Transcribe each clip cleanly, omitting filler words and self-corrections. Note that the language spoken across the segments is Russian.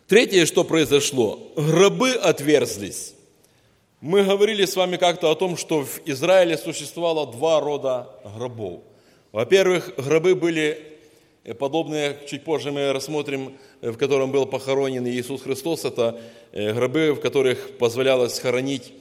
Третье, что произошло, гробы отверзлись. Мы говорили с вами как-то о том, что в Израиле существовало два рода гробов. Во-первых, гробы были подобные, чуть позже мы рассмотрим, в котором был похоронен Иисус Христос. Это гробы, в которых позволялось хоронить,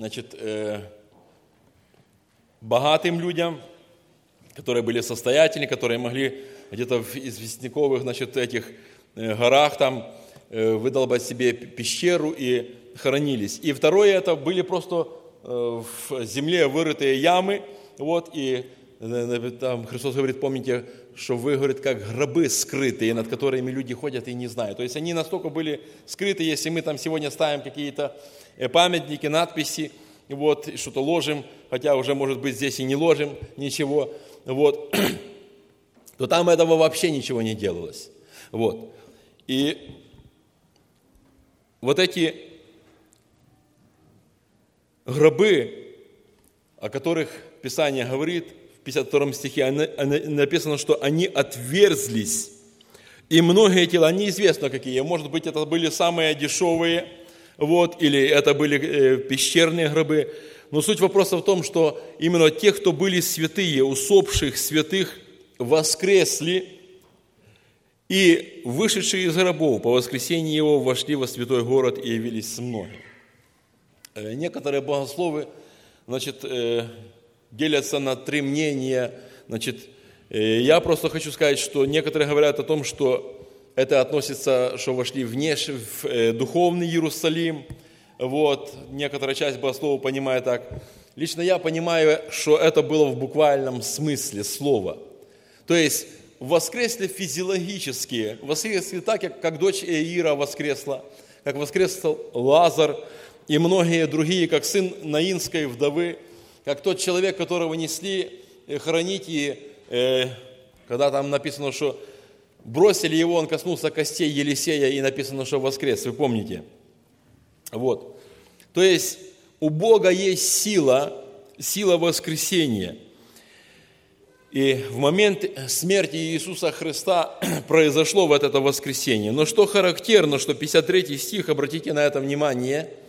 богатым людям, которые были состоятельны, которые могли где-то в известняковых, этих горах там выдолбать себе пещеру и хоронились. И второе, это были просто в земле вырытые ямы, и там Христос говорит, помните, что вы, говорит, как гробы скрытые, над которыми люди ходят и не знают. То есть они настолько были скрыты, если мы там сегодня ставим какие-то памятники, надписи, что-то ложим, хотя уже, может быть, здесь и не ложим ничего, то там этого вообще ничего не делалось. И эти гробы, о которых Писание говорит, в 52 стихе написано, что они отверзлись, и многие тела, неизвестно какие, может быть, это были самые дешевые, или это были пещерные гробы, но суть вопроса в том, что именно те, кто были святые, усопших святых, воскресли, и вышедшие из гробов по воскресении его вошли во святой город и явились с многими. Некоторые богословы, делятся на три мнения. Я просто хочу сказать, что некоторые говорят о том, что это относится, что вошли в духовный Иерусалим. Некоторая часть богословов понимает так. Лично я понимаю, что это было в буквальном смысле слова. То есть воскресли физиологически, воскресли так, как дочь Иаира воскресла, как воскресл Лазар и многие другие, как сын наинской вдовы, как тот человек, которого несли хоронить, и когда там написано, что бросили его, он коснулся костей Елисея, и написано, что воскрес, вы помните? То есть у Бога есть сила воскресения. И в момент смерти Иисуса Христа произошло это воскресение. Но что характерно, что 53 стих, обратите на это внимание,